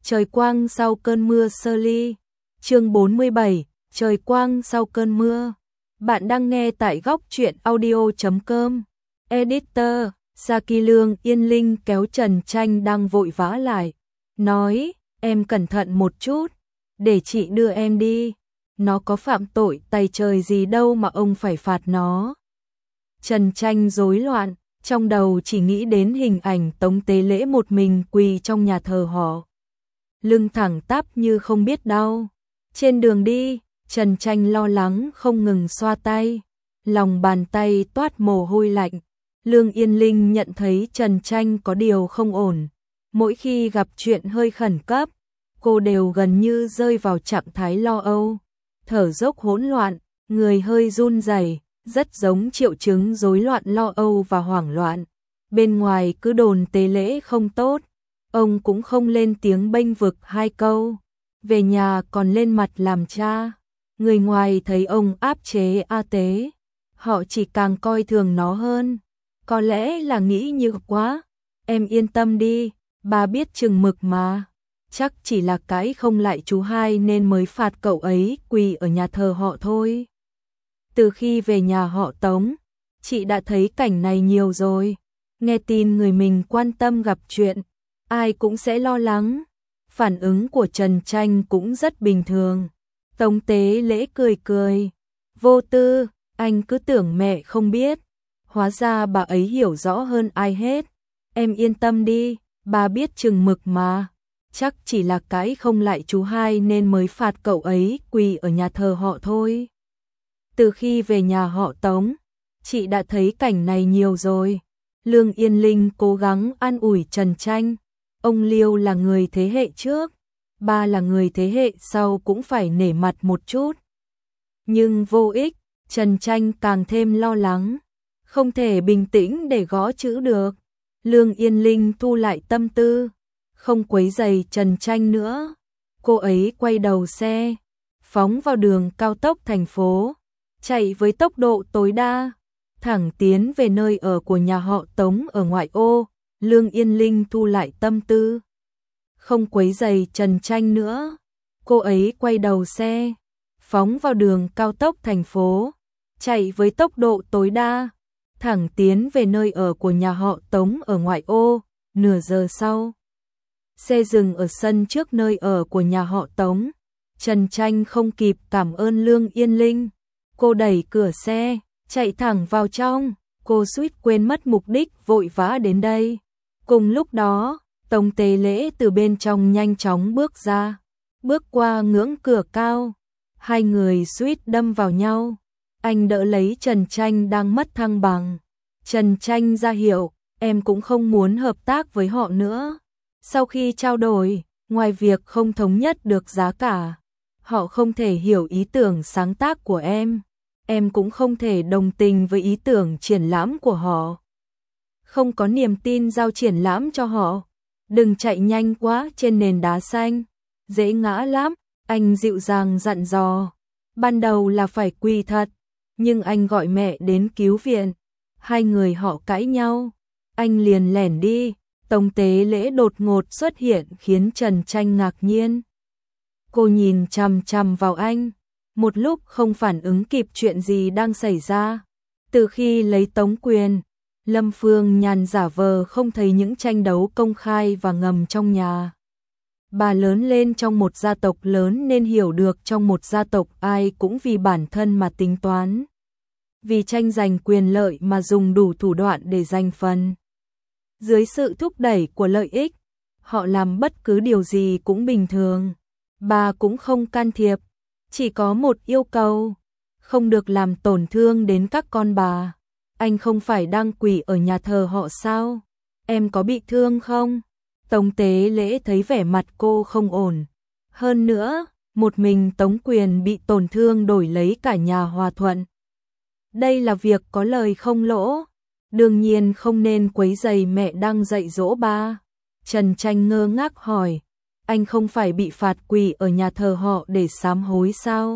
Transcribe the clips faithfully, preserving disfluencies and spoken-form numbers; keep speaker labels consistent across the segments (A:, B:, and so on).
A: Trời quang sau cơn mưa sơ ly. Chương bốn mươi bảy, trời quang sau cơn mưa. Bạn đang nghe tại góc truyện audio chấm com. Editor, Saki Lương Yên Linh kéo Trần Tranh đang vội vã lại. Nói, em cẩn thận một chút, để chị đưa em đi. Nó có phạm tội tày trời gì đâu mà ông phải phạt nó. Trần Tranh rối loạn, trong đầu chỉ nghĩ đến hình ảnh Tống Tế Lễ một mình quỳ trong nhà thờ họ. Lưng thẳng tắp như không biết đau. Trên đường đi, Trần Tranh lo lắng không ngừng xoa tay. Lòng bàn tay toát mồ hôi lạnh. Lương Yên Linh nhận thấy Trần Tranh có điều không ổn. Mỗi khi gặp chuyện hơi khẩn cấp, cô đều gần như rơi vào trạng thái lo âu. Thở dốc hỗn loạn, người hơi run rẩy, rất giống triệu chứng rối loạn lo âu và hoảng loạn. Bên ngoài cứ đồn Tế Lễ không tốt, ông cũng không lên tiếng bênh vực hai câu. Về nhà còn lên mặt làm cha. Người ngoài thấy ông áp chế A Tế, họ chỉ càng coi thường nó hơn. Có lẽ là nghĩ như quá. Em yên tâm đi, bà biết chừng mực mà. Chắc chỉ là cãi không lại chú hai nên mới phạt cậu ấy quỳ ở nhà thờ họ thôi. Từ khi về nhà họ Tống, chị đã thấy cảnh này nhiều rồi. Nghe tin người mình quan tâm gặp chuyện, ai cũng sẽ lo lắng. Phản ứng của Trần Tranh cũng rất bình thường. Tống Tế Lễ cười cười. Vô tư, anh cứ tưởng mẹ không biết. Hóa ra bà ấy hiểu rõ hơn ai hết. Em yên tâm đi, bà biết chừng mực mà. Chắc chỉ là cãi không lại chú hai nên mới phạt cậu ấy quỳ ở nhà thờ họ thôi. Từ khi về nhà họ Tống, chị đã thấy cảnh này nhiều rồi. Lương Yên Linh cố gắng an ủi Trần Tranh. Ông Liêu là người thế hệ trước, ba là người thế hệ sau cũng phải nể mặt một chút. Nhưng vô ích, Trần Tranh càng thêm lo lắng. Không thể bình tĩnh để gõ chữ được. Lương Yên Linh thu lại tâm tư, không quấy rầy Trần Tranh nữa. Cô ấy quay đầu xe, phóng vào đường cao tốc thành phố, chạy với tốc độ tối đa, thẳng tiến về nơi ở của nhà họ Tống ở ngoại ô. Lương Yên Linh thu lại tâm tư, không quấy rầy Trần Tranh nữa. Cô ấy quay đầu xe, phóng vào đường cao tốc thành phố, chạy với tốc độ tối đa, thẳng tiến về nơi ở của nhà họ Tống ở ngoại ô. Nửa giờ sau, xe dừng ở sân trước nơi ở của nhà họ Tống. Trần Tranh không kịp cảm ơn Lương Yên Linh. Cô đẩy cửa xe, chạy thẳng vào trong. Cô suýt quên mất mục đích vội vã đến đây. Cùng lúc đó, Tống Tế Lễ từ bên trong nhanh chóng bước ra. Bước qua ngưỡng cửa cao. Hai người suýt đâm vào nhau. Anh đỡ lấy Trần Tranh đang mất thăng bằng. Trần Tranh ra hiệu, em cũng không muốn hợp tác với họ nữa. Sau khi trao đổi, ngoài việc không thống nhất được giá cả, họ không thể hiểu ý tưởng sáng tác của em. Em cũng không thể đồng tình với ý tưởng triển lãm của họ. Không có niềm tin giao triển lãm cho họ. Đừng chạy nhanh quá trên nền đá xanh, dễ ngã lắm. Anh dịu dàng dặn dò. Ban đầu là phải quỳ thật, nhưng anh gọi mẹ đến cứu viện. Hai người họ cãi nhau, anh liền lẻn đi. Tống Tế Lễ đột ngột xuất hiện khiến Trần Tranh ngạc nhiên. Cô nhìn chằm chằm vào anh, một lúc không phản ứng kịp chuyện gì đang xảy ra. Từ khi lấy tống quyền, Lâm Phương Nhàn giả vờ không thấy những tranh đấu công khai và ngầm trong nhà. Bà lớn lên trong một gia tộc lớn nên hiểu được trong một gia tộc ai cũng vì bản thân mà tính toán. Vì tranh giành quyền lợi mà dùng đủ thủ đoạn để giành phần. Dưới sự thúc đẩy của lợi ích, họ làm bất cứ điều gì cũng bình thường. Bà cũng không can thiệp, chỉ có một yêu cầu, không được làm tổn thương đến các con bà. Anh không phải đang quỳ ở nhà thờ họ sao? Em có bị thương không? Tống Tế Lễ thấy vẻ mặt cô không ổn. Hơn nữa, một mình Tống Quyền bị tổn thương đổi lấy cả nhà hòa thuận. Đây là việc có lời không lỗ. Đương nhiên không nên quấy rầy mẹ đang dạy dỗ ba. Trần Tranh ngơ ngác hỏi, anh không phải bị phạt quỳ ở nhà thờ họ để sám hối sao?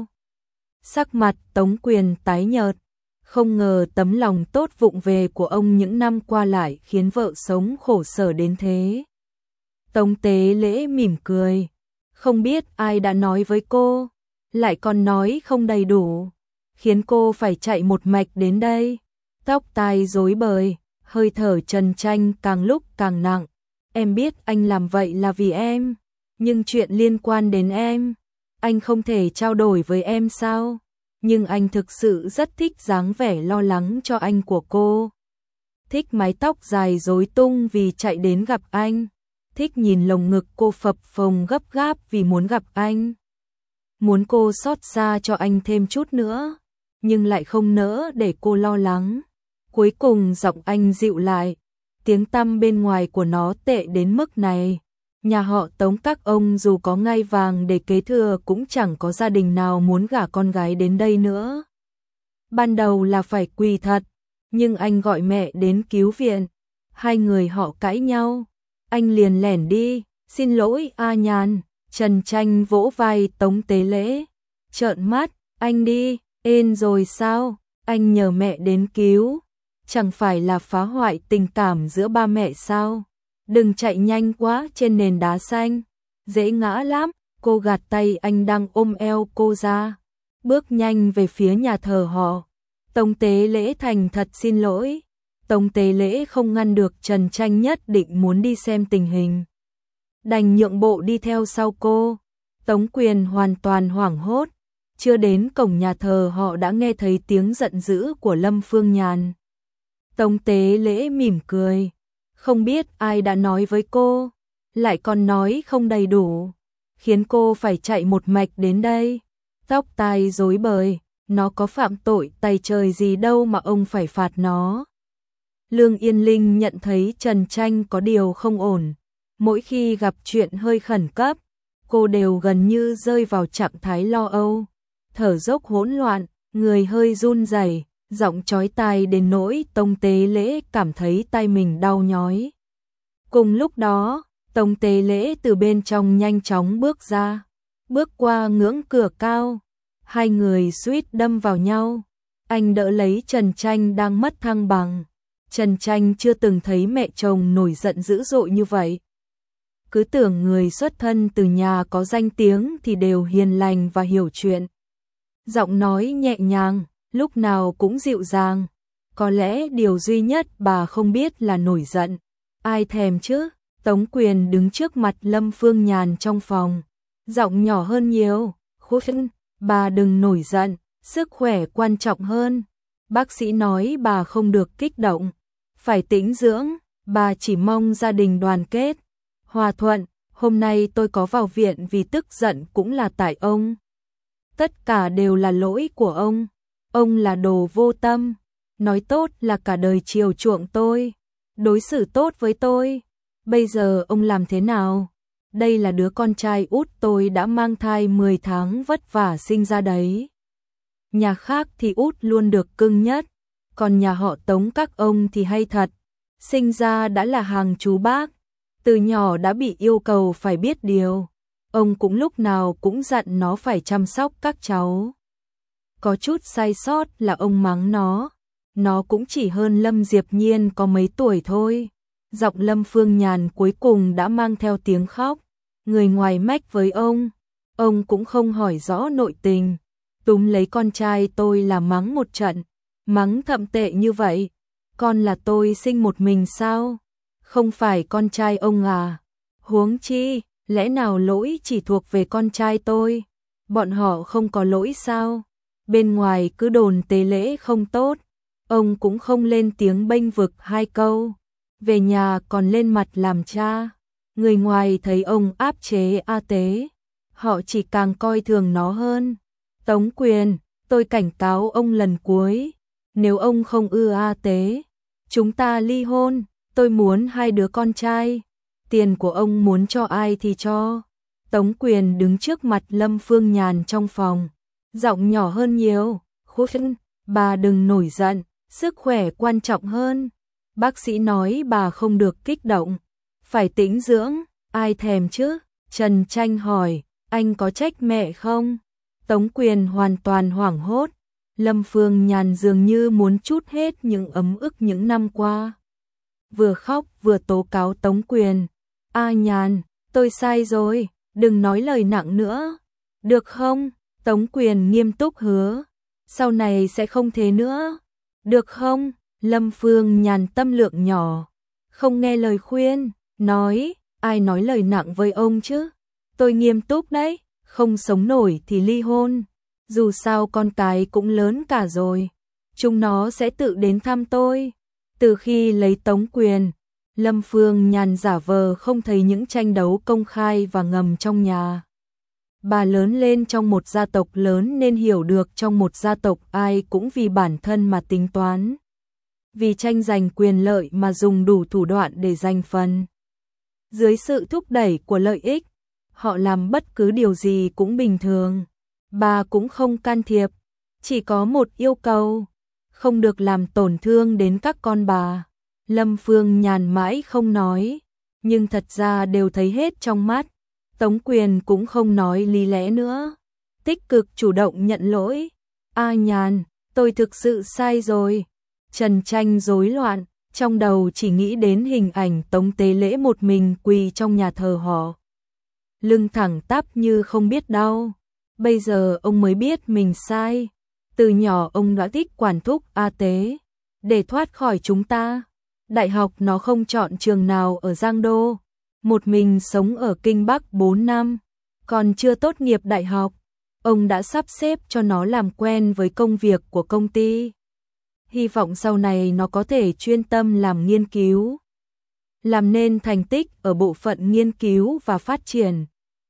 A: Sắc mặt Tống Quyền tái nhợt, không ngờ tấm lòng tốt vụng về của ông những năm qua lại khiến vợ sống khổ sở đến thế. Tống Tế Lễ mỉm cười. Không biết ai đã nói với cô, lại còn nói không đầy đủ, khiến cô phải chạy một mạch đến đây. Tóc tai rối bời, hơi thở Trần Tranh càng lúc càng nặng. Em biết anh làm vậy là vì em, nhưng chuyện liên quan đến em, anh không thể trao đổi với em sao? Nhưng anh thực sự rất thích dáng vẻ lo lắng cho anh của cô. Thích mái tóc dài rối tung vì chạy đến gặp anh. Thích nhìn lồng ngực cô phập phồng gấp gáp vì muốn gặp anh. Muốn cô xót xa cho anh thêm chút nữa, nhưng lại không nỡ để cô lo lắng. Cuối cùng giọng anh dịu lại, tiếng tăm bên ngoài của nó tệ đến mức này. Nhà họ Tống các ông dù có ngai vàng để kế thừa cũng chẳng có gia đình nào muốn gả con gái đến đây nữa. Ban đầu là phải quỳ thật, nhưng anh gọi mẹ đến cứu viện. Hai người họ cãi nhau, anh liền lẻn đi, xin lỗi A Nhàn. Trần Tranh vỗ vai Tống Tế Lễ, trợn mắt, anh đi, ên rồi sao, anh nhờ mẹ đến cứu, chẳng phải là phá hoại tình cảm giữa ba mẹ sao? Đừng chạy nhanh quá trên nền đá xanh, dễ ngã lắm. Cô gạt tay anh đang ôm eo cô ra, bước nhanh về phía nhà thờ họ. Tống Tế Lễ thành thật xin lỗi. Tống Tế Lễ không ngăn được Trần Tranh nhất định muốn đi xem tình hình, đành nhượng bộ đi theo sau cô. Tống Quyền hoàn toàn hoảng hốt, chưa đến cổng nhà thờ họ đã nghe thấy tiếng giận dữ của Lâm Phương Nhàn. Tống Tế Lễ mỉm cười, không biết ai đã nói với cô, lại còn nói không đầy đủ, khiến cô phải chạy một mạch đến đây. Tóc tai rối bời, nó có phạm tội tày trời gì đâu mà ông phải phạt nó. Lương Yên Linh nhận thấy Trần Tranh có điều không ổn. Mỗi khi gặp chuyện hơi khẩn cấp, cô đều gần như rơi vào trạng thái lo âu, thở dốc hỗn loạn, người hơi run rẩy, giọng chói tai đến nỗi Tống Tế Lễ cảm thấy tai mình đau nhói. Cùng lúc đó, Tống Tế Lễ từ bên trong nhanh chóng bước ra, bước qua ngưỡng cửa cao, hai người suýt đâm vào nhau. Anh đỡ lấy Trần Tranh đang mất thăng bằng. Trần Tranh chưa từng thấy mẹ chồng nổi giận dữ dội như vậy. Cứ tưởng người xuất thân từ nhà có danh tiếng thì đều hiền lành và hiểu chuyện. Giọng nói nhẹ nhàng, lúc nào cũng dịu dàng. Có lẽ điều duy nhất bà không biết là nổi giận. Ai thèm chứ? Tống Quyền đứng trước mặt Lâm Phương Nhàn trong phòng, giọng nhỏ hơn nhiều. Khuyên, bà đừng nổi giận, sức khỏe quan trọng hơn. Bác sĩ nói bà không được kích động, phải tĩnh dưỡng, bà chỉ mong gia đình đoàn kết, hòa thuận. Hôm nay tôi có vào viện vì tức giận cũng là tại ông. Tất cả đều là lỗi của ông. Ông là đồ vô tâm, nói tốt là cả đời chiều chuộng tôi, đối xử tốt với tôi. Bây giờ ông làm thế nào? Đây là đứa con trai út tôi đã mang thai mười tháng vất vả sinh ra đấy. Nhà khác thì út luôn được cưng nhất, còn nhà họ Tống các ông thì hay thật, sinh ra đã là hàng chú bác, từ nhỏ đã bị yêu cầu phải biết điều. Ông cũng lúc nào cũng dặn nó phải chăm sóc các cháu. Có chút sai sót là ông mắng nó, nó cũng chỉ hơn Lâm Diệp Nhiên có mấy tuổi thôi. Giọng Lâm Phương Nhàn cuối cùng đã mang theo tiếng khóc, người ngoài mách với ông, ông cũng không hỏi rõ nội tình, túm lấy con trai tôi là mắng một trận, mắng thậm tệ như vậy, con là tôi sinh một mình sao? Không phải con trai ông à? Huống chi, lẽ nào lỗi chỉ thuộc về con trai tôi? Bọn họ không có lỗi sao? Bên ngoài cứ đồn Tế Lễ không tốt, ông cũng không lên tiếng bênh vực hai câu, về nhà còn lên mặt làm cha. Người ngoài thấy ông áp chế A Tế, họ chỉ càng coi thường nó hơn. Tống Quyền, tôi cảnh cáo ông lần cuối, nếu ông không ưa A Tế, chúng ta ly hôn. Tôi muốn hai đứa con trai, tiền của ông muốn cho ai thì cho. Tống Quyền đứng trước mặt Lâm Phương Nhàn trong phòng, giọng nhỏ hơn nhiều. Khuyên, bà đừng nổi giận, sức khỏe quan trọng hơn. Bác sĩ nói bà không được kích động, phải tĩnh dưỡng. Ai thèm chứ? Trần Tranh hỏi, anh có trách mẹ không? Tống Quyền hoàn toàn hoảng hốt. Lâm Phương Nhàn dường như muốn trút hết những ấm ức những năm qua, vừa khóc vừa tố cáo Tống Quyền. A Nhàn, tôi sai rồi, đừng nói lời nặng nữa, được không? Tống Quyền nghiêm túc hứa, sau này sẽ không thế nữa, được không? Lâm Phương Nhàn tâm lượng nhỏ, không nghe lời khuyên, nói, ai nói lời nặng với ông chứ? Tôi nghiêm túc đấy, không sống nổi thì ly hôn, dù sao con cái cũng lớn cả rồi, chúng nó sẽ tự đến thăm tôi. Từ khi lấy Tống Quyền, Lâm Phương Nhàn giả vờ không thấy những tranh đấu công khai và ngầm trong nhà. Bà lớn lên trong một gia tộc lớn nên hiểu được trong một gia tộc ai cũng vì bản thân mà tính toán. Vì tranh giành quyền lợi mà dùng đủ thủ đoạn để giành phần. Dưới sự thúc đẩy của lợi ích, họ làm bất cứ điều gì cũng bình thường. Bà cũng không can thiệp, chỉ có một yêu cầu, không được làm tổn thương đến các con bà. Lâm Phương Nhàn mãi không nói, nhưng thật ra đều thấy hết trong mắt. Tống Quyền cũng không nói lý lẽ nữa, tích cực chủ động nhận lỗi. A Nhàn, tôi thực sự sai rồi. Trần Tranh rối loạn, trong đầu chỉ nghĩ đến hình ảnh Tống Tế Lễ một mình quỳ trong nhà thờ họ. Lưng thẳng tắp như không biết đau. Bây giờ ông mới biết mình sai. Từ nhỏ ông đã thích quản thúc A Tế. Để thoát khỏi chúng ta, đại học nó không chọn trường nào ở Giang Đô. Một mình sống ở Kinh Bắc bốn năm, còn chưa tốt nghiệp đại học, ông đã sắp xếp cho nó làm quen với công việc của công ty. Hy vọng sau này nó có thể chuyên tâm làm nghiên cứu, làm nên thành tích ở bộ phận nghiên cứu và phát triển.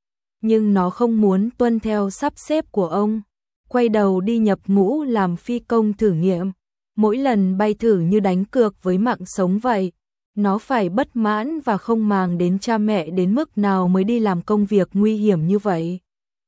A: Nhưng nó không muốn tuân theo sắp xếp của ông, quay đầu đi nhập ngũ làm phi công thử nghiệm. Mỗi lần bay thử như đánh cược với mạng sống vậy. Nó phải bất mãn và không màng đến cha mẹ đến mức nào mới đi làm công việc nguy hiểm như vậy.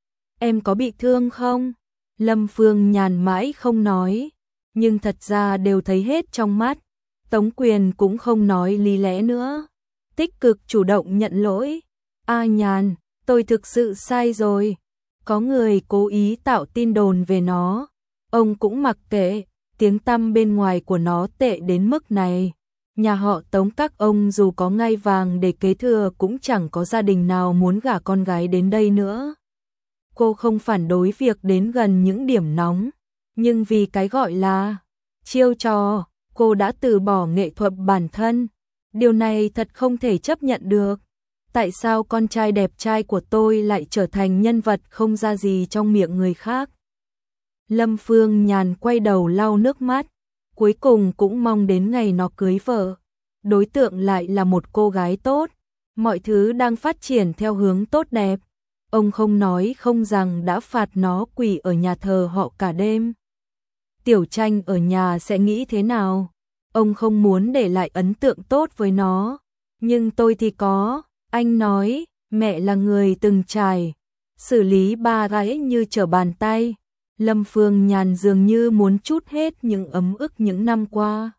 A: Em có bị thương không? Lâm Phương Nhàn mãi không nói, nhưng thật ra đều thấy hết trong mắt. Tống Quyền cũng không nói lý lẽ nữa, tích cực chủ động nhận lỗi. A Nhàn, tôi thực sự sai rồi. Có người cố ý tạo tin đồn về nó, ông cũng mặc kệ, tiếng tăm bên ngoài của nó tệ đến mức này. Nhà họ Tống các ông dù có ngai vàng để kế thừa cũng chẳng có gia đình nào muốn gả con gái đến đây nữa. Cô không phản đối việc đến gần những điểm nóng, nhưng vì cái gọi là chiêu trò, cô đã từ bỏ nghệ thuật bản thân. Điều này thật không thể chấp nhận được. Tại sao con trai đẹp trai của tôi lại trở thành nhân vật không ra gì trong miệng người khác? Lâm Phương Nhàn quay đầu lau nước mắt. Cuối cùng cũng mong đến ngày nó cưới vợ. Đối tượng lại là một cô gái tốt. Mọi thứ đang phát triển theo hướng tốt đẹp. Ông không nói không rằng đã phạt nó quỳ ở nhà thờ họ cả đêm. Tiểu Tranh ở nhà sẽ nghĩ thế nào? Ông không muốn để lại ấn tượng tốt với nó. Nhưng tôi thì có. Anh nói, mẹ là người từng trải. Xử lý ba gái như trở bàn tay. Lâm Phương Nhàn dường như muốn trút hết những ấm ức những năm qua.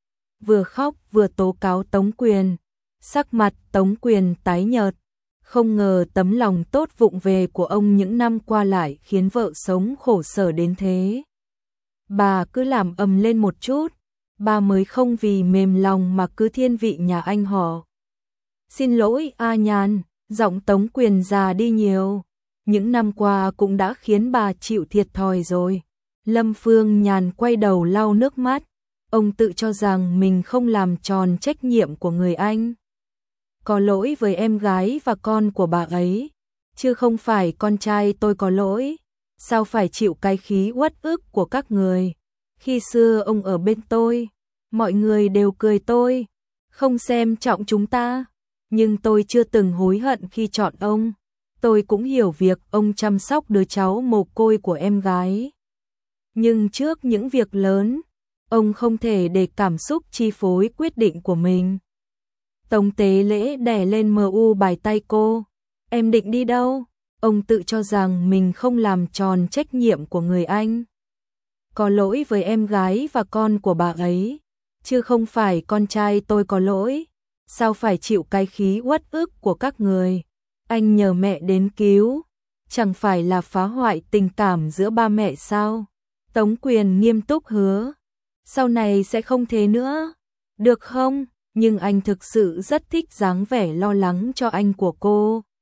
A: Vừa khóc vừa tố cáo Tống Quyền. Sắc mặt Tống Quyền tái nhợt. Không ngờ tấm lòng tốt vụng về của ông những năm qua lại khiến vợ sống khổ sở đến thế. Bà cứ làm ầm lên một chút. Bà mới không vì mềm lòng mà cứ thiên vị nhà anh họ. Xin lỗi A Nhàn, giọng Tống Quyền già đi nhiều. Những năm qua cũng đã khiến bà chịu thiệt thòi rồi. Lâm Phương Nhàn quay đầu lau nước mắt. Ông tự cho rằng mình không làm tròn trách nhiệm của người anh. Có lỗi với em gái và con của bà ấy, chứ không phải con trai tôi có lỗi. Sao phải chịu cái khí uất ức của các người? Khi xưa ông ở bên tôi, mọi người đều cười tôi, không xem trọng chúng ta. Nhưng tôi chưa từng hối hận khi chọn ông. Tôi cũng hiểu việc ông chăm sóc đứa cháu mồ côi của em gái. Nhưng trước những việc lớn, ông không thể để cảm xúc chi phối quyết định của mình. Tống Tế Lễ đè lên mờ u bài tay cô. Em định đi đâu? Ông tự cho rằng mình không làm tròn trách nhiệm của người anh. Có lỗi với em gái và con của bà ấy, chứ không phải con trai tôi có lỗi. Sao phải chịu cái khí uất ức của các người? Anh nhờ mẹ đến cứu, chẳng phải là phá hoại tình cảm giữa ba mẹ sao? Tống Quyền nghiêm túc hứa, sau này sẽ không thế nữa, được không? Nhưng anh thực sự rất thích dáng vẻ lo lắng cho anh của cô.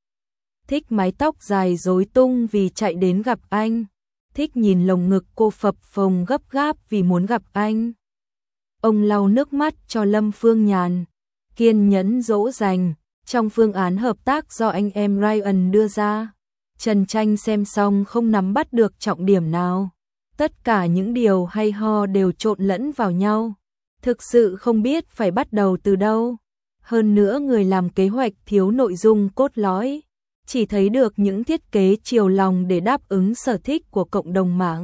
A: thích mái tóc dài rối tung vì chạy đến gặp anh, thích nhìn lồng ngực cô phập phồng gấp gáp vì muốn gặp anh. Ông lau nước mắt cho Lâm Phương Nhàn, kiên nhẫn dỗ dành. Trong phương án hợp tác do anh em Ryan đưa ra, Trần Tranh xem xong không nắm bắt được trọng điểm nào. Tất cả những điều hay ho đều trộn lẫn vào nhau. Thực sự không biết phải bắt đầu từ đâu. Hơn nữa người làm kế hoạch thiếu nội dung cốt lõi, chỉ thấy được những thiết kế chiều lòng để đáp ứng sở thích của cộng đồng mạng.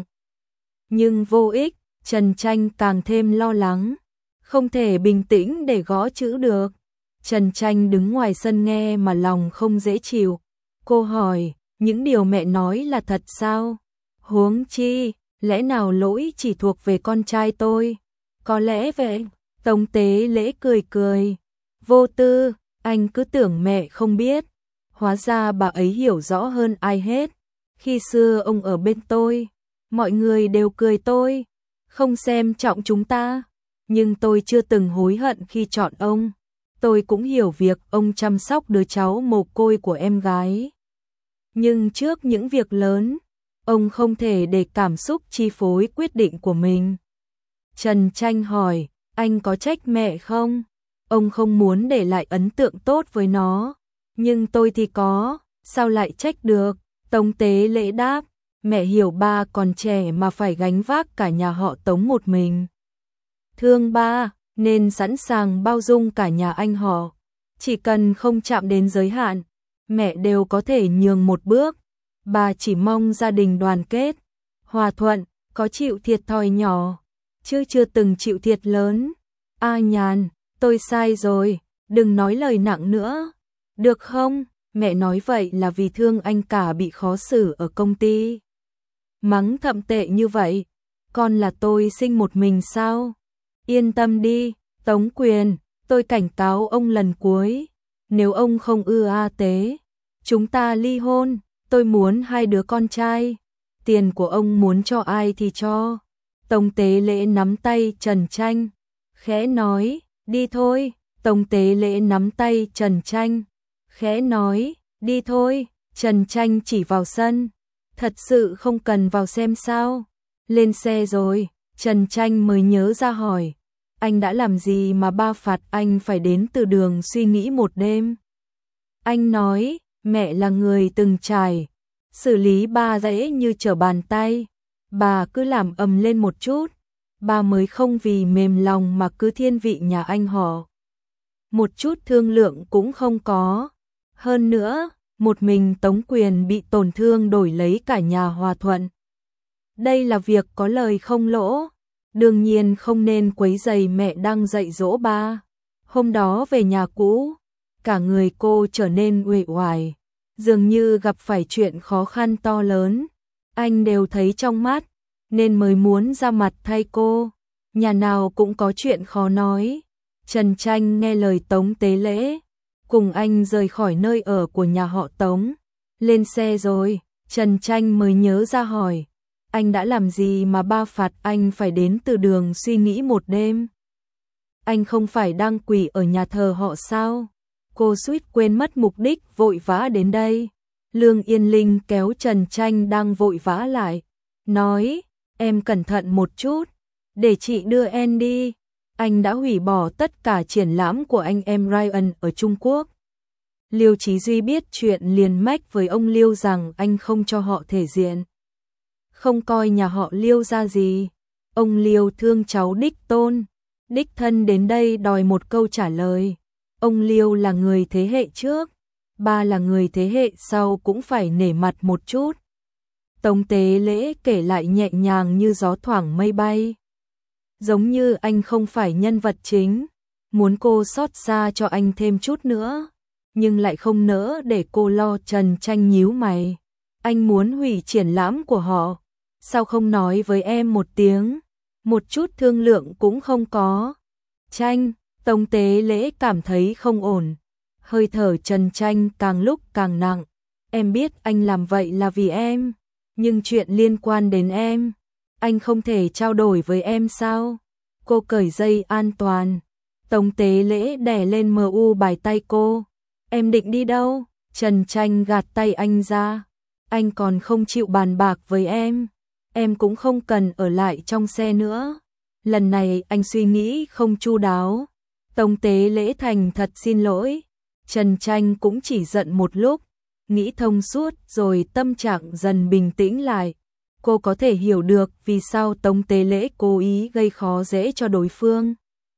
A: Nhưng vô ích, Trần Tranh càng thêm lo lắng, không thể bình tĩnh để gõ chữ được. Trần Tranh đứng ngoài sân nghe mà lòng không dễ chịu. Cô hỏi, những điều mẹ nói là thật sao? Huống chi, lẽ nào lỗi chỉ thuộc về con trai tôi? Có lẽ vậy. Tống Tế Lễ cười cười. Vô tư, anh cứ tưởng mẹ không biết. Hóa ra bà ấy hiểu rõ hơn ai hết. Khi xưa ông ở bên tôi, mọi người đều cười tôi, không xem trọng chúng ta. Nhưng tôi chưa từng hối hận khi chọn ông. Tôi cũng hiểu việc ông chăm sóc đứa cháu mồ côi của em gái. Nhưng trước những việc lớn, ông không thể để cảm xúc chi phối quyết định của mình. Trần Tranh hỏi, anh có trách mẹ không? Ông không muốn để lại ấn tượng tốt với nó. Nhưng tôi thì có, sao lại trách được? Tống Tế Lễ đáp, mẹ hiểu ba còn trẻ mà phải gánh vác cả nhà họ Tống một mình. Thương ba, nên sẵn sàng bao dung cả nhà anh họ. Chỉ cần không chạm đến giới hạn, mẹ đều có thể nhường một bước. Bà chỉ mong gia đình đoàn kết, hòa thuận, có chịu thiệt thòi nhỏ, chứ chưa từng chịu thiệt lớn. A Nhàn, tôi sai rồi, đừng nói lời nặng nữa. Được không? Mẹ nói vậy là vì thương anh cả bị khó xử ở công ty. Mắng thậm tệ như vậy, con là tôi sinh một mình sao? Yên tâm đi, Tống Quyền, tôi cảnh cáo ông lần cuối. Nếu ông không ưa A Tế, chúng ta ly hôn. Tôi muốn hai đứa con trai. Tiền của ông muốn cho ai thì cho. Tống Tế Lễ nắm tay Trần Tranh, khẽ nói, đi thôi. Tống Tế Lễ nắm tay Trần Tranh, khẽ nói, đi thôi. Trần Tranh chỉ vào sân, thật sự không cần vào xem sao. Lên xe rồi, Trần Tranh mới nhớ ra hỏi, anh đã làm gì mà ba phạt anh phải đến từ đường suy nghĩ một đêm? Anh nói, mẹ là người từng trải, xử lý ba dễ như trở bàn tay. Bà cứ làm ầm lên một chút, ba mới không vì mềm lòng mà cứ thiên vị nhà anh họ. Một chút thương lượng cũng không có. Hơn nữa, một mình Tống Quyền bị tổn thương đổi lấy cả nhà hòa thuận. Đây là việc có lời không lỗ. Đương nhiên không nên quấy rầy mẹ đang dạy dỗ ba. Hôm đó về nhà cũ, cả người cô trở nên uể oải, dường như gặp phải chuyện khó khăn to lớn. Anh đều thấy trong mắt, nên mới muốn ra mặt thay cô. Nhà nào cũng có chuyện khó nói. Trần Tranh nghe lời Tống Tế Lễ, cùng anh rời khỏi nơi ở của nhà họ Tống. Lên xe rồi, Trần Tranh mới nhớ ra hỏi, anh đã làm gì mà ba phạt anh phải đến từ đường suy nghĩ một đêm? Anh không phải đang quỳ ở nhà thờ họ sao? Cô suýt quên mất mục đích vội vã đến đây. Lương Yên Linh kéo Trần Tranh đang vội vã lại, nói, em cẩn thận một chút, để chị đưa em đi. Anh đã hủy bỏ tất cả triển lãm của anh em Ryan ở Trung Quốc. Liêu Chí Duy biết chuyện liền mách với ông Liêu rằng anh không cho họ thể diện, không coi nhà họ Liêu ra gì. Ông Liêu thương cháu đích tôn, đích thân đến đây đòi một câu trả lời. Ông Liêu là người thế hệ trước, ba là người thế hệ sau cũng phải nể mặt một chút. Tống Tế Lễ kể lại nhẹ nhàng như gió thoảng mây bay. Giống như anh không phải nhân vật chính, muốn cô xót xa cho anh thêm chút nữa, nhưng lại không nỡ để cô lo. Trần Tranh nhíu mày, anh muốn hủy triển lãm của họ, sao không nói với em một tiếng, một chút thương lượng cũng không có. Tranh, Tống Tế Lễ cảm thấy không ổn, hơi thở Trần Tranh càng lúc càng nặng. Em biết anh làm vậy là vì em, nhưng chuyện liên quan đến em, anh không thể trao đổi với em sao? Cô cởi dây an toàn. Tống Tế Lễ đè lên mờ u bài tay cô. Em định đi đâu? Trần Tranh gạt tay anh ra. Anh còn không chịu bàn bạc với em. Em cũng không cần ở lại trong xe nữa. Lần này anh suy nghĩ không chu đáo. Tống Tế Lễ thành thật xin lỗi. Trần Tranh cũng chỉ giận một lúc. Nghĩ thông suốt rồi tâm trạng dần bình tĩnh lại. Cô có thể hiểu được vì sao Tống Tế Lễ cố ý gây khó dễ cho đối phương.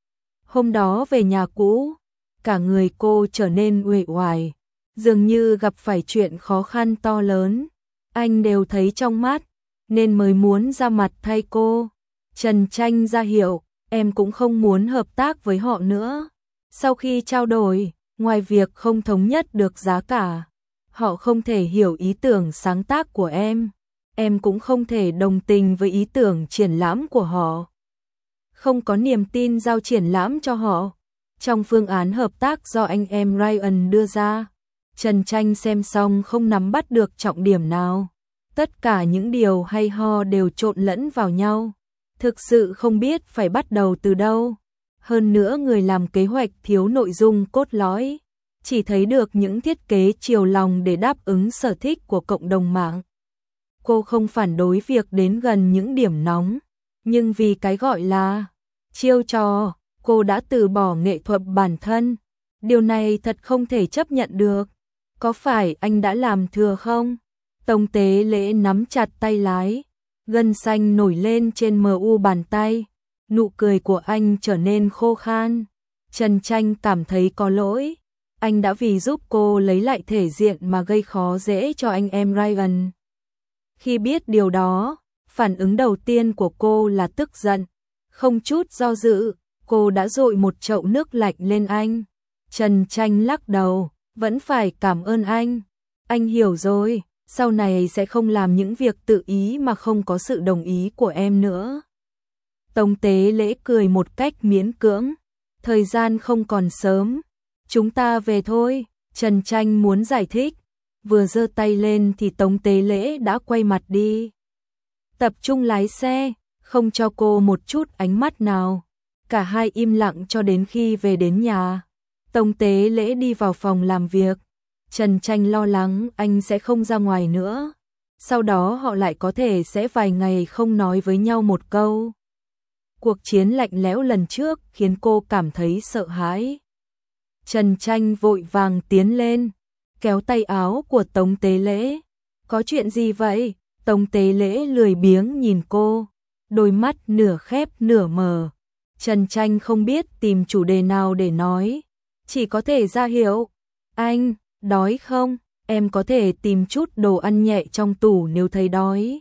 A: Hôm đó về nhà cũ, cả người cô trở nên uể oải, dường như gặp phải chuyện khó khăn to lớn. Anh đều thấy trong mắt, nên mới muốn ra mặt thay cô. Trần Tranh ra hiệu, em cũng không muốn hợp tác với họ nữa. Sau khi trao đổi, ngoài việc không thống nhất được giá cả, họ không thể hiểu ý tưởng sáng tác của em. Em cũng không thể đồng tình với ý tưởng triển lãm của họ. Không có niềm tin giao triển lãm cho họ. Trong phương án hợp tác do anh em Ryan đưa ra, Trần Tranh xem xong không nắm bắt được trọng điểm nào. Tất cả những điều hay ho đều trộn lẫn vào nhau. Thực sự không biết phải bắt đầu từ đâu. Hơn nữa người làm kế hoạch thiếu nội dung cốt lõi. Chỉ thấy được những thiết kế chiều lòng để đáp ứng sở thích của cộng đồng mạng. Cô không phản đối việc đến gần những điểm nóng. Nhưng vì cái gọi là chiêu trò, cô đã từ bỏ nghệ thuật bản thân. Điều này thật không thể chấp nhận được. Có phải anh đã làm thừa không? Tống Tế Lễ nắm chặt tay lái. Gân xanh nổi lên trên mờ u bàn tay. Nụ cười của anh trở nên khô khan. Trần Tranh cảm thấy có lỗi. Anh đã vì giúp cô lấy lại thể diện mà gây khó dễ cho anh em Ryan. Khi biết điều đó, phản ứng đầu tiên của cô là tức giận. Không chút do dự, cô đã dội một chậu nước lạnh lên anh. Trần Tranh lắc đầu, vẫn phải cảm ơn anh. Anh hiểu rồi, sau này sẽ không làm những việc tự ý mà không có sự đồng ý của em nữa. Tống Tế Lễ cười một cách miễn cưỡng. Thời gian không còn sớm. Chúng ta về thôi. Trần Tranh muốn giải thích. Vừa giơ tay lên thì Tống Tế Lễ đã quay mặt đi. Tập trung lái xe, không cho cô một chút ánh mắt nào. Cả hai im lặng cho đến khi về đến nhà. Tống Tế Lễ đi vào phòng làm việc. Trần Tranh lo lắng anh sẽ không ra ngoài nữa. Sau đó họ lại có thể sẽ vài ngày không nói với nhau một câu. Cuộc chiến lạnh lẽo lần trước khiến cô cảm thấy sợ hãi. Trần Tranh vội vàng tiến lên, kéo tay áo của Tống Tế Lễ. Có chuyện gì vậy? Tống Tế Lễ lười biếng nhìn cô, đôi mắt nửa khép nửa mở. Trần Tranh không biết tìm chủ đề nào để nói, chỉ có thể ra hiệu. Anh, đói không? Em có thể tìm chút đồ ăn nhẹ trong tủ nếu thấy đói.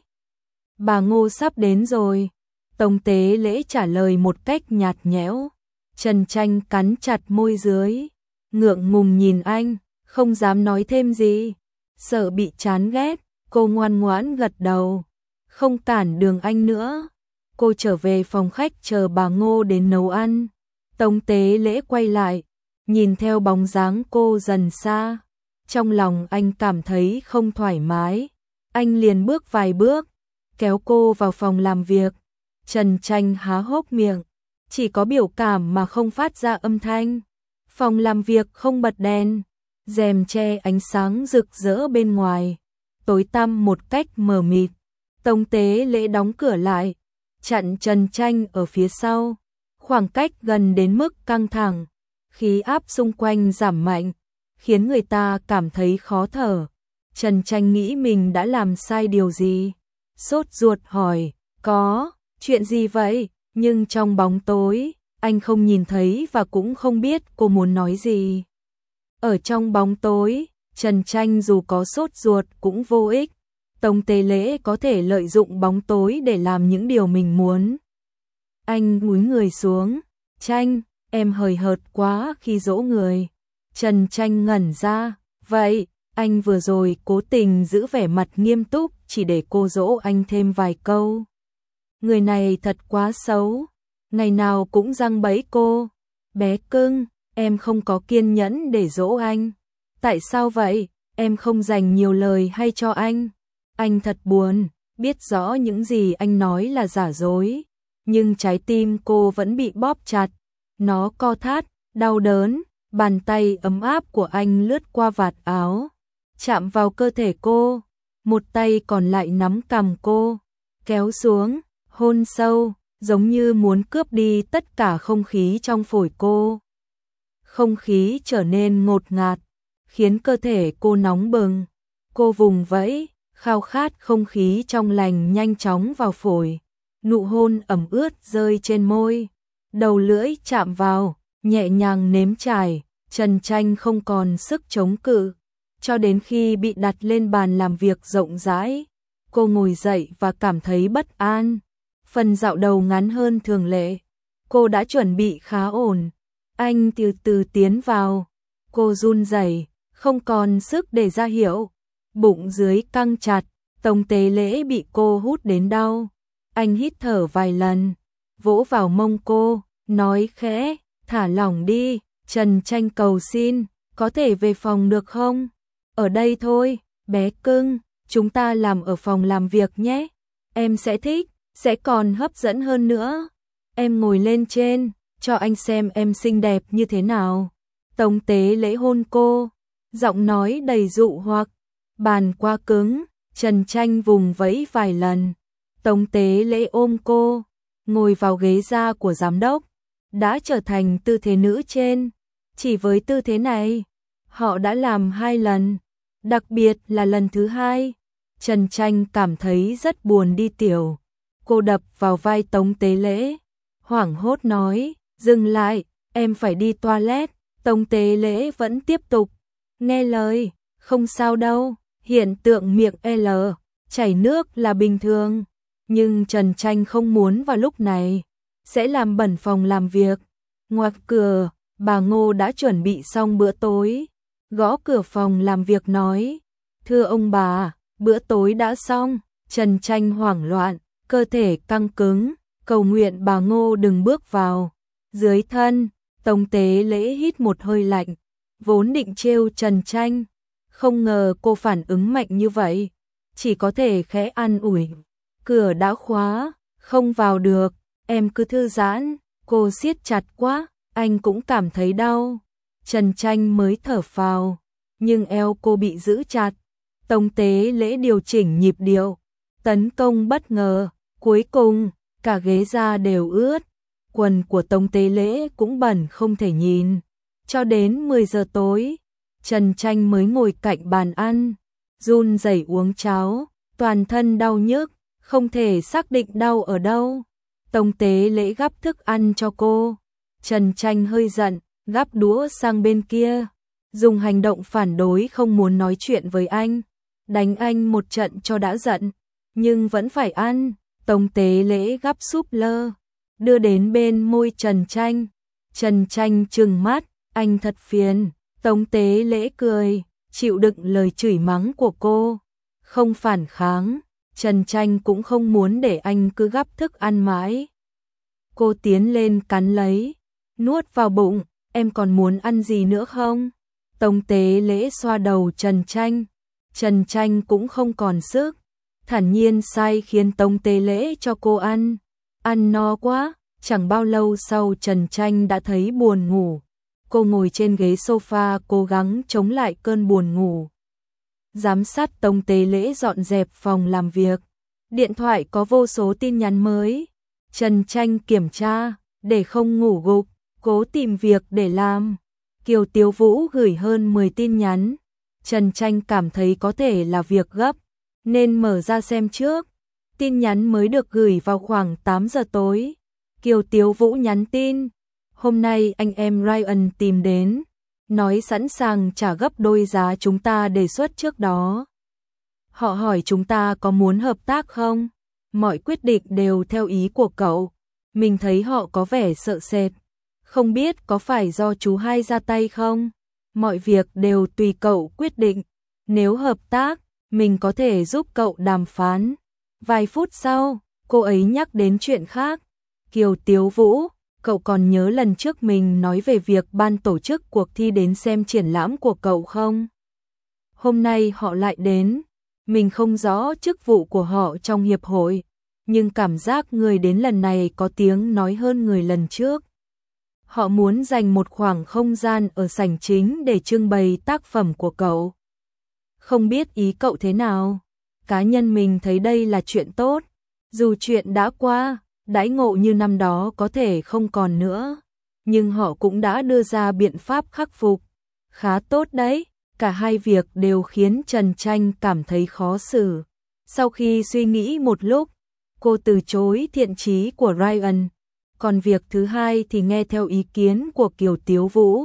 A: Bà Ngô sắp đến rồi. Tống Tế Lễ trả lời một cách nhạt nhẽo. Trần Tranh cắn chặt môi dưới, ngượng ngùng nhìn anh, không dám nói thêm gì. Sợ bị chán ghét, cô ngoan ngoãn gật đầu, không cản đường anh nữa. Cô trở về phòng khách chờ bà Ngô đến nấu ăn. Tống Tế Lễ quay lại, nhìn theo bóng dáng cô dần xa. Trong lòng anh cảm thấy không thoải mái. Anh liền bước vài bước, kéo cô vào phòng làm việc. Trần Tranh há hốc miệng, chỉ có biểu cảm mà không phát ra âm thanh. Phòng làm việc không bật đèn, rèm che ánh sáng rực rỡ bên ngoài, tối tăm một cách mờ mịt. Tống Tế Lễ đóng cửa lại, chặn Trần Tranh ở phía sau. Khoảng cách gần đến mức căng thẳng, khí áp xung quanh giảm mạnh, khiến người ta cảm thấy khó thở. Trần Tranh nghĩ mình đã làm sai điều gì, sốt ruột hỏi, có chuyện gì vậy? Nhưng trong bóng tối, anh không nhìn thấy và cũng không biết cô muốn nói gì. Ở trong bóng tối, Trần Tranh dù có sốt ruột cũng vô ích. Tống Tế Lễ có thể lợi dụng bóng tối để làm những điều mình muốn. Anh cúi người xuống. Tranh, em hời hợt quá khi dỗ người. Trần Tranh ngẩn ra. Vậy, anh vừa rồi cố tình giữ vẻ mặt nghiêm túc chỉ để cô dỗ anh thêm vài câu. Người này thật quá xấu, ngày nào cũng giăng bẫy cô. Bé cưng, em không có kiên nhẫn để dỗ anh. Tại sao vậy? Em không dành nhiều lời hay cho anh. Anh thật buồn, biết rõ những gì anh nói là giả dối, nhưng trái tim cô vẫn bị bóp chặt. Nó co thắt, đau đớn, bàn tay ấm áp của anh lướt qua vạt áo. chạm vào cơ thể cô, một tay còn lại nắm cằm cô, kéo xuống, hôn sâu, giống như muốn cướp đi tất cả không khí trong phổi cô. Không khí trở nên ngột ngạt, khiến cơ thể cô nóng bừng. Cô vùng vẫy, khao khát không khí trong lành nhanh chóng vào phổi. Nụ hôn ẩm ướt rơi trên môi, đầu lưỡi chạm vào, nhẹ nhàng nếm trải, Trần Tranh không còn sức chống cự. Cho đến khi bị đặt lên bàn làm việc rộng rãi, cô ngồi dậy và cảm thấy bất an. Phần dạo đầu ngắn hơn thường lệ, cô đã chuẩn bị khá ổn. Anh từ từ tiến vào, cô run rẩy, không còn sức để ra hiệu. Bụng dưới căng chặt, Tống Tế Lễ bị cô hút đến đau. Anh hít thở vài lần, vỗ vào mông cô, nói khẽ, thả lỏng đi. Trần Tranh cầu xin, có thể về phòng được không? Ở đây thôi, bé cưng, chúng ta làm ở phòng làm việc nhé. Em sẽ thích, sẽ còn hấp dẫn hơn nữa. Em ngồi lên trên, cho anh xem em xinh đẹp như thế nào. Tống Tế Lễ hôn cô, giọng nói đầy dụ hoặc. Bàn quá cứng, Trần Tranh vùng vẫy vài lần. Tống Tế Lễ ôm cô, ngồi vào ghế da của giám đốc. Đã trở thành tư thế nữ trên. Chỉ với tư thế này, họ đã làm hai lần. Đặc biệt là lần thứ hai, Trần Tranh cảm thấy rất buồn đi tiểu. Cô đập vào vai Tống Tế Lễ, hoảng hốt nói, dừng lại, em phải đi toilet. Tống Tế Lễ vẫn tiếp tục, nghe lời, không sao đâu, hiện tượng miệng L, chảy nước là bình thường. Nhưng Trần Tranh không muốn vào lúc này, sẽ làm bẩn phòng làm việc. Ngoặt cửa, bà Ngô đã chuẩn bị xong bữa tối. Gõ cửa phòng làm việc nói, thưa ông bà, bữa tối đã xong. Trần Tranh hoảng loạn, cơ thể căng cứng, cầu nguyện bà Ngô đừng bước vào. Dưới thân, Tống Tế Lễ hít một hơi lạnh, vốn định trêu Trần Tranh, không ngờ cô phản ứng mạnh như vậy, chỉ có thể khẽ an ủi. Cửa đã khóa, không vào được, em cứ thư giãn. Cô siết chặt quá, anh cũng cảm thấy đau. Trần Tranh mới thở phào, nhưng eo cô bị giữ chặt. Tống Tế Lễ điều chỉnh nhịp điệu, tấn công bất ngờ, cuối cùng cả ghế da đều ướt. Quần của Tống Tế Lễ cũng bẩn không thể nhìn. Cho đến mười giờ tối, Trần Tranh mới ngồi cạnh bàn ăn, run rẩy uống cháo, toàn thân đau nhức, không thể xác định đau ở đâu. Tống Tế Lễ gắp thức ăn cho cô. Trần Tranh hơi giận, gắp đũa sang bên kia, dùng hành động phản đối không muốn nói chuyện với anh, đánh anh một trận cho đã giận, nhưng vẫn phải ăn. Tống Tế Lễ gắp súp lơ, đưa đến bên môi Trần Tranh. Trần Tranh trừng mắt, anh thật phiền. Tống Tế Lễ cười, chịu đựng lời chửi mắng của cô, không phản kháng. Trần Tranh cũng không muốn để anh cứ gắp thức ăn mãi. Cô tiến lên cắn lấy, nuốt vào bụng, em còn muốn ăn gì nữa không? Tống Tế Lễ xoa đầu Trần Tranh. Trần Tranh cũng không còn sức, thản nhiên sai khiến Tống Tế Lễ cho cô ăn. Ăn no quá, chẳng bao lâu sau Trần Tranh đã thấy buồn ngủ. Cô ngồi trên ghế sofa cố gắng chống lại cơn buồn ngủ. Giám sát Tống Tế Lễ dọn dẹp phòng làm việc. Điện thoại có vô số tin nhắn mới. Trần Tranh kiểm tra, để không ngủ gục, cố tìm việc để làm. Kiều Tiếu Vũ gửi hơn mười tin nhắn. Trần Tranh cảm thấy có thể là việc gấp, nên mở ra xem trước. Tin nhắn mới được gửi vào khoảng tám giờ tối. Kiều Tiếu Vũ nhắn tin, hôm nay anh em Ryan tìm đến, nói sẵn sàng trả gấp đôi giá chúng ta đề xuất trước đó. Họ hỏi chúng ta có muốn hợp tác không? Mọi quyết định đều theo ý của cậu. Mình thấy họ có vẻ sợ sệt. Không biết có phải do chú hai ra tay không? Mọi việc đều tùy cậu quyết định. Nếu hợp tác, mình có thể giúp cậu đàm phán. Vài phút sau, cô ấy nhắc đến chuyện khác. Kiều Tiếu Vũ, cậu còn nhớ lần trước mình nói về việc ban tổ chức cuộc thi đến xem triển lãm của cậu không? Hôm nay họ lại đến. Mình không rõ chức vụ của họ trong hiệp hội, nhưng cảm giác người đến lần này có tiếng nói hơn người lần trước. Họ muốn dành một khoảng không gian ở sảnh chính để trưng bày tác phẩm của cậu. Không biết ý cậu thế nào? Cá nhân mình thấy đây là chuyện tốt. Dù chuyện đã qua, đãi ngộ như năm đó có thể không còn nữa. Nhưng họ cũng đã đưa ra biện pháp khắc phục. Khá tốt đấy. Cả hai việc đều khiến Trần Tranh cảm thấy khó xử. Sau khi suy nghĩ một lúc, cô từ chối thiện chí của Ryan. Còn việc thứ hai thì nghe theo ý kiến của Kiều Tiếu Vũ.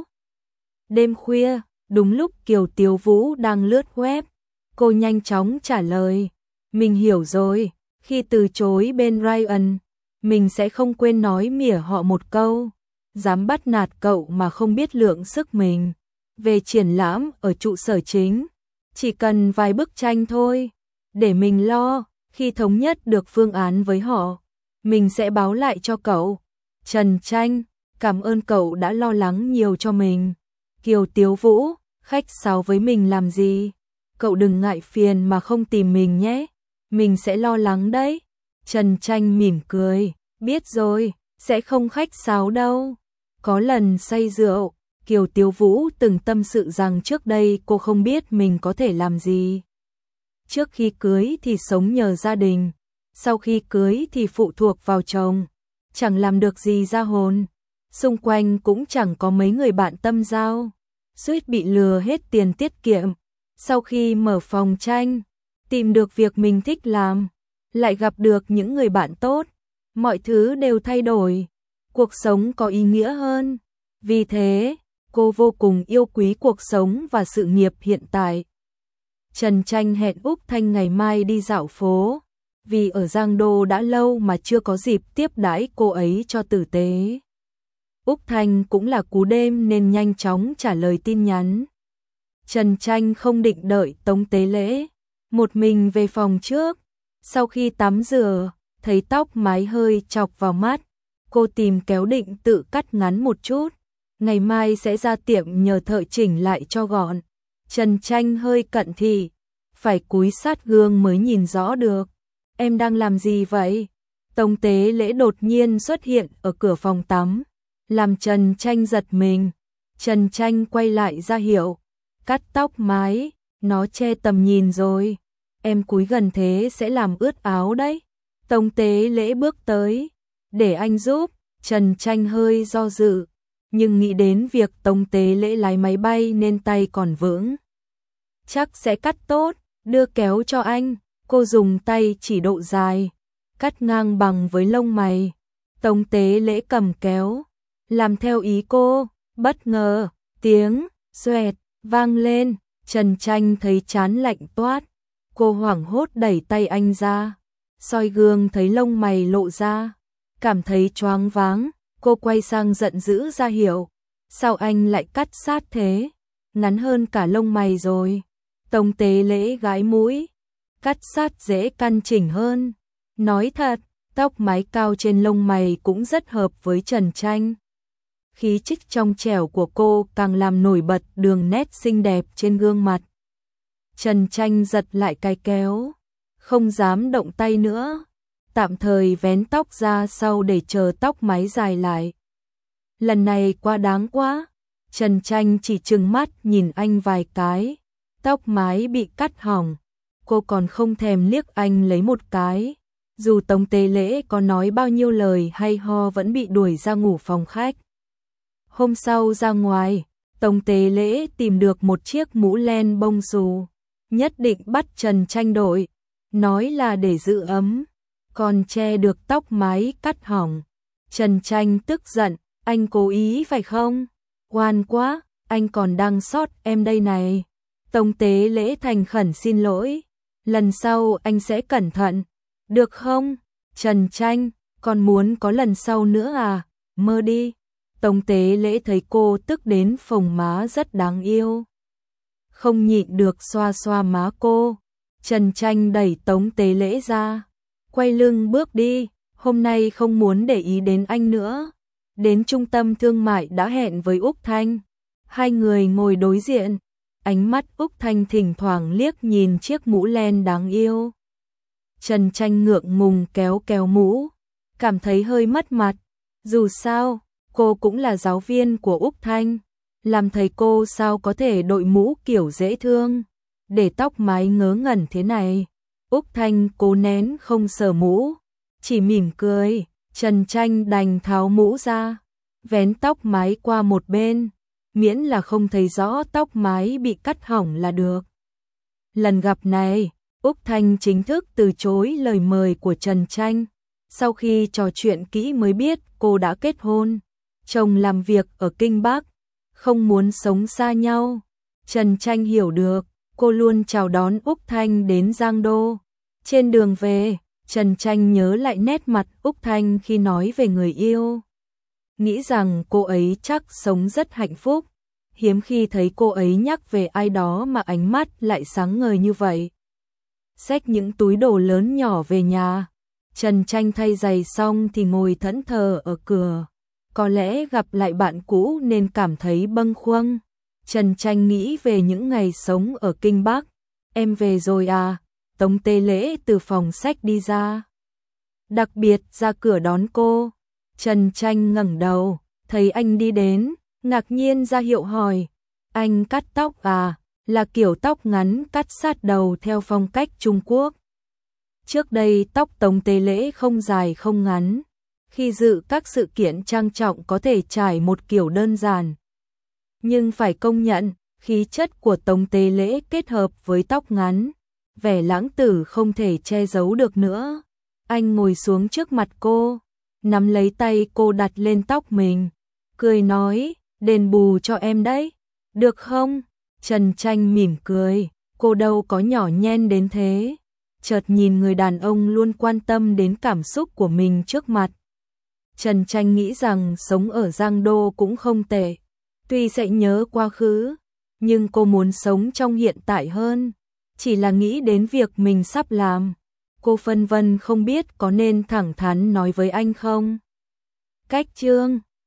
A: Đêm khuya, đúng lúc Kiều Tiếu Vũ đang lướt web, cô nhanh chóng trả lời. Mình hiểu rồi, khi từ chối bên Ryan, mình sẽ không quên nói mỉa họ một câu. Dám bắt nạt cậu mà không biết lượng sức mình. Về triển lãm ở trụ sở chính, chỉ cần vài bức tranh thôi. Để mình lo, khi thống nhất được phương án với họ, mình sẽ báo lại cho cậu. Trần Tranh, cảm ơn cậu đã lo lắng nhiều cho mình. Kiều Tiếu Vũ, khách sáo với mình làm gì? Cậu đừng ngại phiền mà không tìm mình nhé. Mình sẽ lo lắng đấy. Trần Tranh mỉm cười, biết rồi, sẽ không khách sáo đâu. Có lần say rượu, Kiều Tiếu Vũ từng tâm sự rằng trước đây cô không biết mình có thể làm gì. Trước khi cưới thì sống nhờ gia đình, sau khi cưới thì phụ thuộc vào chồng, chẳng làm được gì ra hồn. Xung quanh cũng chẳng có mấy người bạn tâm giao, suýt bị lừa hết tiền tiết kiệm. Sau khi mở phòng tranh, tìm được việc mình thích làm, lại gặp được những người bạn tốt, mọi thứ đều thay đổi, cuộc sống có ý nghĩa hơn. Vì thế, cô vô cùng yêu quý cuộc sống và sự nghiệp hiện tại. Trần Tranh hẹn Úc Thanh ngày mai đi dạo phố, vì ở Giang Đô đã lâu mà chưa có dịp tiếp đãi cô ấy cho tử tế. Úc Thanh cũng là cú đêm nên nhanh chóng trả lời tin nhắn. Trần Tranh không định đợi Tống Tế Lễ, một mình về phòng trước. Sau khi tắm rửa, thấy tóc mái hơi chọc vào mắt, cô tìm kéo định tự cắt ngắn một chút. Ngày mai sẽ ra tiệm nhờ thợ chỉnh lại cho gọn. Trần Tranh hơi cận thị, phải cúi sát gương mới nhìn rõ được. Em đang làm gì vậy? Tống Tế Lễ đột nhiên xuất hiện ở cửa phòng tắm, làm Trần Tranh giật mình. Trần Tranh quay lại ra hiệu, cắt tóc mái, nó che tầm nhìn rồi. Em cúi gần thế sẽ làm ướt áo đấy. Tống Tế Lễ bước tới, để anh giúp. Trần Tranh hơi do dự, nhưng nghĩ đến việc Tống Tế Lễ lái máy bay nên tay còn vững. Chắc sẽ cắt tốt, đưa kéo cho anh. Cô dùng tay chỉ độ dài, cắt ngang bằng với lông mày. Tống Tế Lễ cầm kéo, làm theo ý cô. Bất ngờ, tiếng xoẹt vang lên. Trần Tranh thấy trán lạnh toát. Cô hoảng hốt đẩy tay anh ra, soi gương thấy lông mày lộ ra, cảm thấy choáng váng. Cô quay sang giận dữ ra hiệu, sao anh lại cắt sát thế, ngắn hơn cả lông mày rồi. Tống Tế Lễ gãi mũi, cắt sát dễ căn chỉnh hơn. Nói thật, tóc mái cao trên lông mày cũng rất hợp với Trần Tranh. Khí chất trong trẻo của cô càng làm nổi bật đường nét xinh đẹp trên gương mặt. Trần Tranh giật lại cái kéo, không dám động tay nữa, tạm thời vén tóc ra sau để chờ tóc mái dài lại. Lần này quá đáng quá. Trần Tranh chỉ trừng mắt nhìn anh vài cái, tóc mái bị cắt hỏng, cô còn không thèm liếc anh lấy một cái. Dù Tống Tế Lễ có nói bao nhiêu lời hay ho vẫn bị đuổi ra ngủ phòng khách. Hôm sau ra ngoài, Tống Tế Lễ tìm được một chiếc mũ len bông xù, nhất định bắt Trần Tranh đội, nói là để giữ ấm, còn che được tóc mái cắt hỏng. Trần Tranh tức giận, anh cố ý phải không? Oan quá, anh còn đang sót em đây này. Tống Tế Lễ thành khẩn xin lỗi, lần sau anh sẽ cẩn thận, được không? Trần Tranh, còn muốn có lần sau nữa à? Mơ đi. Tống Tế Lễ thấy cô tức đến phồng má rất đáng yêu, không nhịn được xoa xoa má cô. Trần Tranh đẩy Tống Tế Lễ ra, quay lưng bước đi. Hôm nay không muốn để ý đến anh nữa. Đến trung tâm thương mại đã hẹn với Úc Thanh. Hai người ngồi đối diện, ánh mắt Úc Thanh thỉnh thoảng liếc nhìn chiếc mũ len đáng yêu. Trần Tranh ngượng ngùng kéo kéo mũ, cảm thấy hơi mất mặt. Dù sao, cô cũng là giáo viên của Úc Thanh, làm thầy cô sao có thể đội mũ kiểu dễ thương. để tóc mái ngớ ngẩn thế này. Úc Thanh cố nén không sờ mũ, chỉ mỉm cười. Trần Tranh đành tháo mũ ra, vén tóc mái qua một bên, miễn là không thấy rõ tóc mái bị cắt hỏng là được. Lần gặp này, Úc Thanh chính thức từ chối lời mời của Trần Tranh. Sau khi trò chuyện kỹ mới biết cô đã kết hôn, chồng làm việc ở Kinh Bắc, không muốn sống xa nhau. Trần Tranh hiểu được, cô luôn chào đón Úc Thanh đến Giang Đô. Trên đường về, Trần Tranh nhớ lại nét mặt Úc Thanh khi nói về người yêu. Nghĩ rằng cô ấy chắc sống rất hạnh phúc, hiếm khi thấy cô ấy nhắc về ai đó mà ánh mắt lại sáng ngời như vậy. Xách những túi đồ lớn nhỏ về nhà, Trần Tranh thay giày xong thì ngồi thẫn thờ ở cửa. Có lẽ gặp lại bạn cũ nên cảm thấy bâng khuâng. Trần Tranh nghĩ về những ngày sống ở Kinh Bắc. Em về rồi à? Tống Tê Lễ từ phòng sách đi ra. Đặc biệt ra cửa đón cô. Trần Tranh ngẩng đầu, thấy anh đi đến, ngạc nhiên ra hiệu hỏi. Anh cắt tóc à? Là kiểu tóc ngắn cắt sát đầu theo phong cách Trung Quốc. Trước đây tóc Tống Tê Lễ không dài không ngắn. Khi dự các sự kiện trang trọng có thể trải một kiểu đơn giản. Nhưng phải công nhận, khí chất của Tống Tê Lễ kết hợp với tóc ngắn, vẻ lãng tử không thể che giấu được nữa. Anh ngồi xuống trước mặt cô, nắm lấy tay cô đặt lên tóc mình, cười nói, đền bù cho em đấy, được không? Trần Tranh mỉm cười, cô đâu có nhỏ nhen đến thế. Chợt nhìn người đàn ông luôn quan tâm đến cảm xúc của mình trước mặt. Trần Tranh nghĩ rằng sống ở Giang Đô cũng không tệ. Tuy sẽ nhớ quá khứ, nhưng cô muốn sống trong hiện tại hơn. Chỉ là nghĩ đến việc mình sắp làm, cô phân vân không biết có nên thẳng thắn nói với anh không. Cách chương